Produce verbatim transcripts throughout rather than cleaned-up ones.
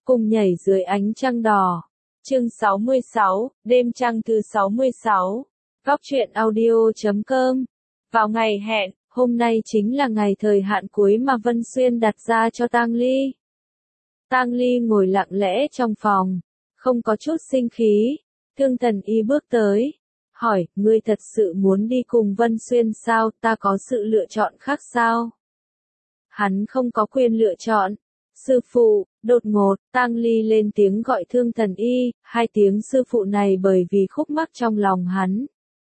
cùng nhảy dưới ánh trăng đỏ. Chương sáu mươi sáu, đêm trăng thứ sáu mươi sáu. Góc truyện audio chấm com. Vào ngày hẹn, hôm nay chính là ngày thời hạn cuối mà Vân Xuyên đặt ra cho Tang Ly. Tang Ly ngồi lặng lẽ trong phòng, không có chút sinh khí. Thương Thần Y bước tới, hỏi, ngươi thật sự muốn đi cùng Vân Xuyên sao, ta có sự lựa chọn khác sao? Hắn không có quyền lựa chọn. Sư phụ, đột ngột, Tang Ly lên tiếng gọi Thương Thần Y, hai tiếng sư phụ này bởi vì khúc mắc trong lòng hắn.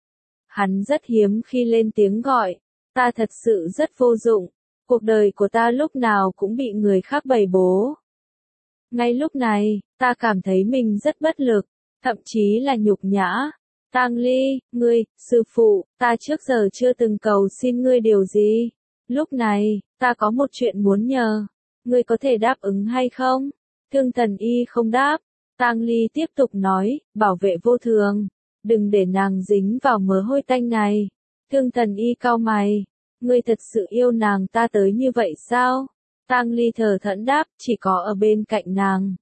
Hắn rất hiếm khi lên tiếng gọi, ta thật sự rất vô dụng, cuộc đời của ta lúc nào cũng bị người khác bày bố. Ngay lúc này, ta cảm thấy mình rất bất lực, thậm chí là nhục nhã. Tang Ly, ngươi, sư phụ, ta trước giờ chưa từng cầu xin ngươi điều gì. Lúc này, ta có một chuyện muốn nhờ. Ngươi có thể đáp ứng hay không? Thương Thần Y không đáp. Tang Ly tiếp tục nói, bảo vệ vô thường. Đừng để nàng dính vào mớ hôi tanh này. Thương Thần Y cau mày. Ngươi thật sự yêu nàng ta tới như vậy sao? Tang Ly thờ thẫn đáp, chỉ có ở bên cạnh nàng.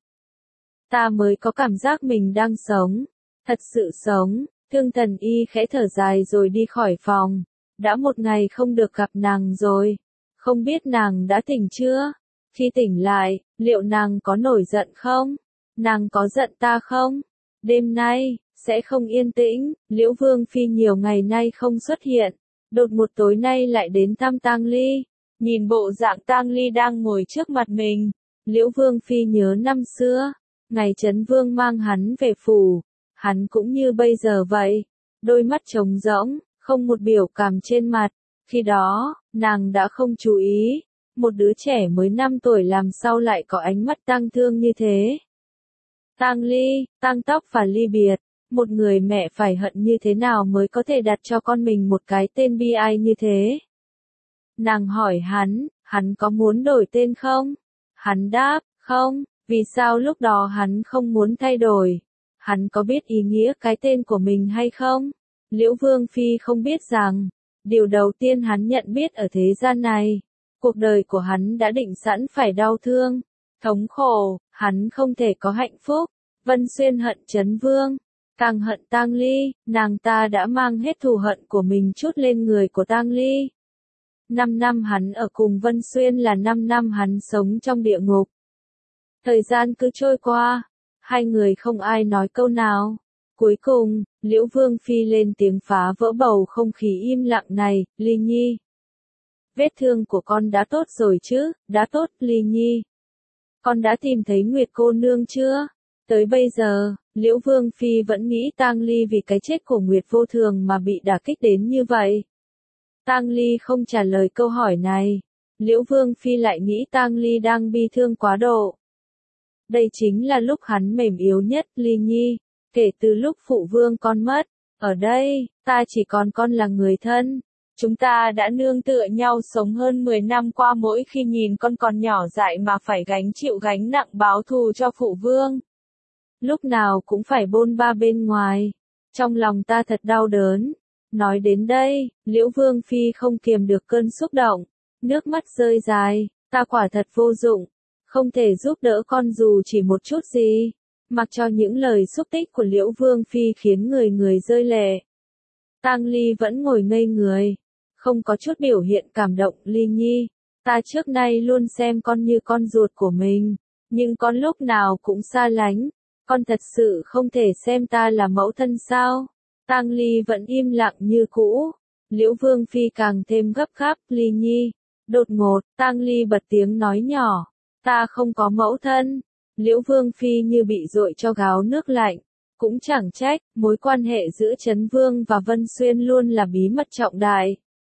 Ta mới có cảm giác mình đang sống. Thật sự sống. Thương Thần Y khẽ thở dài rồi đi khỏi phòng. Đã một ngày không được gặp nàng rồi. Không biết nàng đã tỉnh chưa? Khi tỉnh lại, liệu nàng có nổi giận không? Nàng có giận ta không? Đêm nay, sẽ không yên tĩnh, Liễu Vương Phi nhiều ngày nay không xuất hiện. Đột một tối nay lại đến thăm Tang Ly. Nhìn bộ dạng Tang Ly đang ngồi trước mặt mình. Liễu Vương Phi nhớ năm xưa, ngày Trấn Vương mang hắn về phủ. Hắn cũng như bây giờ vậy. Đôi mắt trống rỗng, không một biểu cảm trên mặt. Khi đó, nàng đã không chú ý. Một đứa trẻ mới năm tuổi làm sao lại có ánh mắt tang thương như thế. Tang Ly, tang tóc và ly biệt. Một người mẹ phải hận như thế nào mới có thể đặt cho con mình một cái tên bi ai như thế. Nàng hỏi hắn, hắn có muốn đổi tên không? Hắn đáp, không, vì sao lúc đó hắn không muốn thay đổi? Hắn có biết ý nghĩa cái tên của mình hay không? Liễu Vương Phi không biết rằng, điều đầu tiên hắn nhận biết ở thế gian này, cuộc đời của hắn đã định sẵn phải đau thương, thống khổ, hắn không thể có hạnh phúc. Vân Xuyên hận Trấn Vương, càng hận Tang Ly, nàng ta đã mang hết thù hận của mình trút lên người của Tang Ly. Năm năm hắn ở cùng Vân Xuyên là năm năm hắn sống trong địa ngục. Thời gian cứ trôi qua, hai người không ai nói câu nào. Cuối cùng, Liễu Vương Phi lên tiếng phá vỡ bầu không khí im lặng này, Ly Nhi. Vết thương của con đã tốt rồi chứ, đã tốt, Ly Nhi. Con đã tìm thấy Nguyệt cô nương chưa? Tới bây giờ, Liễu Vương Phi vẫn nghĩ Tang Ly vì cái chết của Nguyệt vô thường mà bị đả kích đến như vậy. Tang Ly không trả lời câu hỏi này. Liễu Vương Phi lại nghĩ Tang Ly đang bi thương quá độ. Đây chính là lúc hắn mềm yếu nhất, Ly Nhi. Kể từ lúc phụ vương con mất, ở đây, ta chỉ còn con là người thân. Chúng ta đã nương tựa nhau sống hơn mười năm qua, mỗi khi nhìn con còn nhỏ dại mà phải gánh chịu gánh nặng báo thù cho phụ vương. Lúc nào cũng phải bôn ba bên ngoài. Trong lòng ta thật đau đớn. Nói đến đây, Liễu Vương Phi không kiềm được cơn xúc động. Nước mắt rơi dài, ta quả thật vô dụng. Không thể giúp đỡ con dù chỉ một chút gì. Mặc cho những lời xúc tích của Liễu Vương Phi khiến người người rơi lệ. Tang Ly vẫn ngồi ngây người, không có chút biểu hiện cảm động. Ly Nhi, ta trước nay luôn xem con như con ruột của mình, nhưng con lúc nào cũng xa lánh. Con thật sự không thể xem ta là mẫu thân sao? Tang Ly vẫn im lặng như cũ. Liễu Vương Phi càng thêm gấp gáp. Ly Nhi, đột ngột, Tang Ly bật tiếng nói nhỏ, ta không có mẫu thân. Liễu Vương Phi như bị dội cho gáo nước lạnh. Cũng chẳng trách, mối quan hệ giữa Trấn Vương và Vân Xuyên luôn là bí mật trọng đại.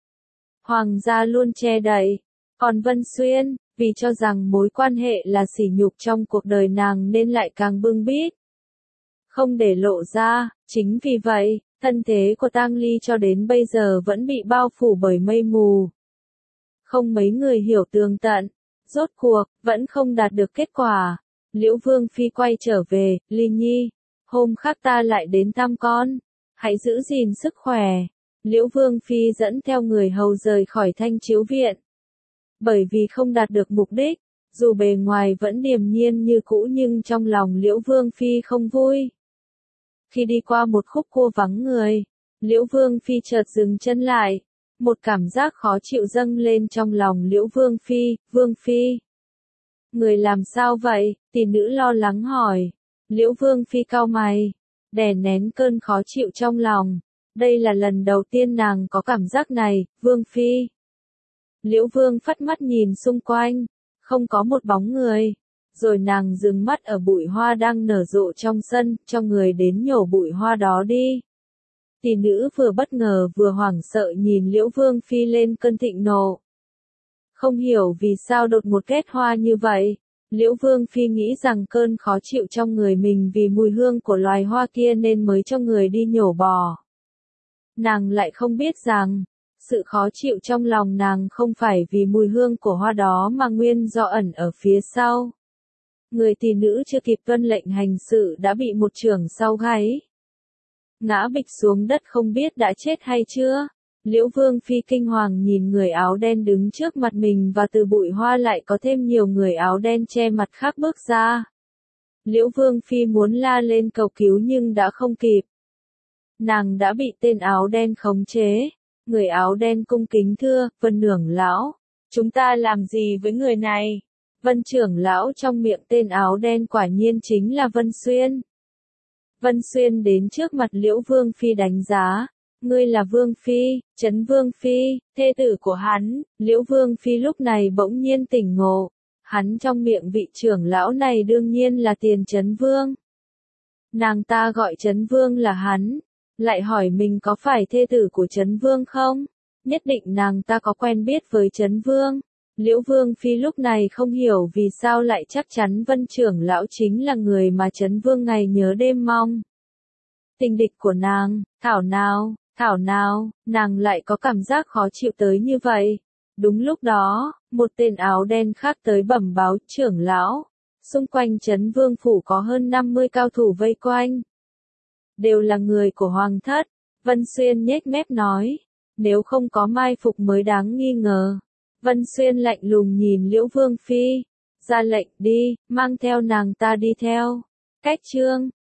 Hoàng gia luôn che đậy. Còn Vân Xuyên, vì cho rằng mối quan hệ là sỉ nhục trong cuộc đời nàng nên lại càng bưng bít. Không để lộ ra, chính vì vậy, thân thế của Tang Ly cho đến bây giờ vẫn bị bao phủ bởi mây mù. Không mấy người hiểu tường tận. Rốt cuộc, vẫn không đạt được kết quả. Liễu Vương Phi quay trở về, Ly Nhi, hôm khác ta lại đến thăm con, hãy giữ gìn sức khỏe. Liễu Vương Phi dẫn theo người hầu rời khỏi Thanh Chiếu Viện. Bởi vì không đạt được mục đích, Dù bề ngoài vẫn điềm nhiên như cũ nhưng trong lòng Liễu Vương Phi không vui. Khi đi qua một khúc cua vắng người, Liễu Vương Phi chợt dừng chân lại. Một cảm giác khó chịu dâng lên trong lòng Liễu Vương Phi, Vương Phi. Người làm sao vậy? Tỷ nữ lo lắng hỏi. Liễu Vương Phi cau mày, đè nén cơn khó chịu trong lòng. Đây là lần đầu tiên nàng có cảm giác này, Vương Phi. Liễu Vương phất mắt nhìn xung quanh, không có một bóng người. Rồi nàng dừng mắt ở bụi hoa đang nở rộ trong sân, cho người đến nhổ bụi hoa đó đi. Tỷ nữ vừa bất ngờ vừa hoảng sợ nhìn Liễu Vương Phi lên cơn thịnh nộ. Không hiểu vì sao đột một ghét hoa như vậy. Liễu Vương Phi nghĩ rằng cơn khó chịu trong người mình vì mùi hương của loài hoa kia nên mới cho người đi nhổ bỏ. Nàng lại không biết rằng, sự khó chịu trong lòng nàng không phải vì mùi hương của hoa đó mà nguyên do ẩn ở phía sau. Người tỷ nữ chưa kịp tuân lệnh hành sự đã bị một chưởng sau gáy. Ngã bịch xuống đất không biết đã chết hay chưa. Liễu Vương Phi kinh hoàng nhìn người áo đen đứng trước mặt mình và từ bụi hoa lại có thêm nhiều người áo đen che mặt khác bước ra. Liễu Vương Phi muốn la lên cầu cứu nhưng đã không kịp. Nàng đã bị tên áo đen khống chế. Người áo đen cung kính thưa, Vân trưởng lão, chúng ta làm gì với người này? Vân trưởng lão trong miệng tên áo đen quả nhiên chính là Vân Xuyên. Vân Xuyên đến trước mặt Liễu Vương Phi đánh giá. Ngươi là Vương Phi, Trấn Vương Phi, thê tử của hắn. Liễu Vương Phi lúc này bỗng nhiên tỉnh ngộ. Hắn trong miệng vị trưởng lão này đương nhiên là Tiền Trấn Vương. Nàng ta gọi Trấn Vương là hắn. Lại hỏi mình có phải thê tử của Trấn Vương không? Nhất định nàng ta có quen biết với Trấn Vương. Liễu Vương Phi lúc này không hiểu vì sao lại chắc chắn Vân trưởng lão chính là người mà Trấn Vương ngày nhớ đêm mong. Tình địch của nàng, thảo nào, thảo nào, nàng lại có cảm giác khó chịu tới như vậy. Đúng lúc đó, một tên áo đen khác tới bẩm báo trưởng lão. Xung quanh Trấn Vương phủ có hơn năm mươi cao thủ vây quanh. Đều là người của Hoàng thất. Vân Xuyên nhếch mép nói. Nếu không có mai phục mới đáng nghi ngờ. Vân Xuyên lạnh lùng nhìn Liễu Vương Phi. Ra lệnh đi, mang theo nàng ta đi theo. Cách chương.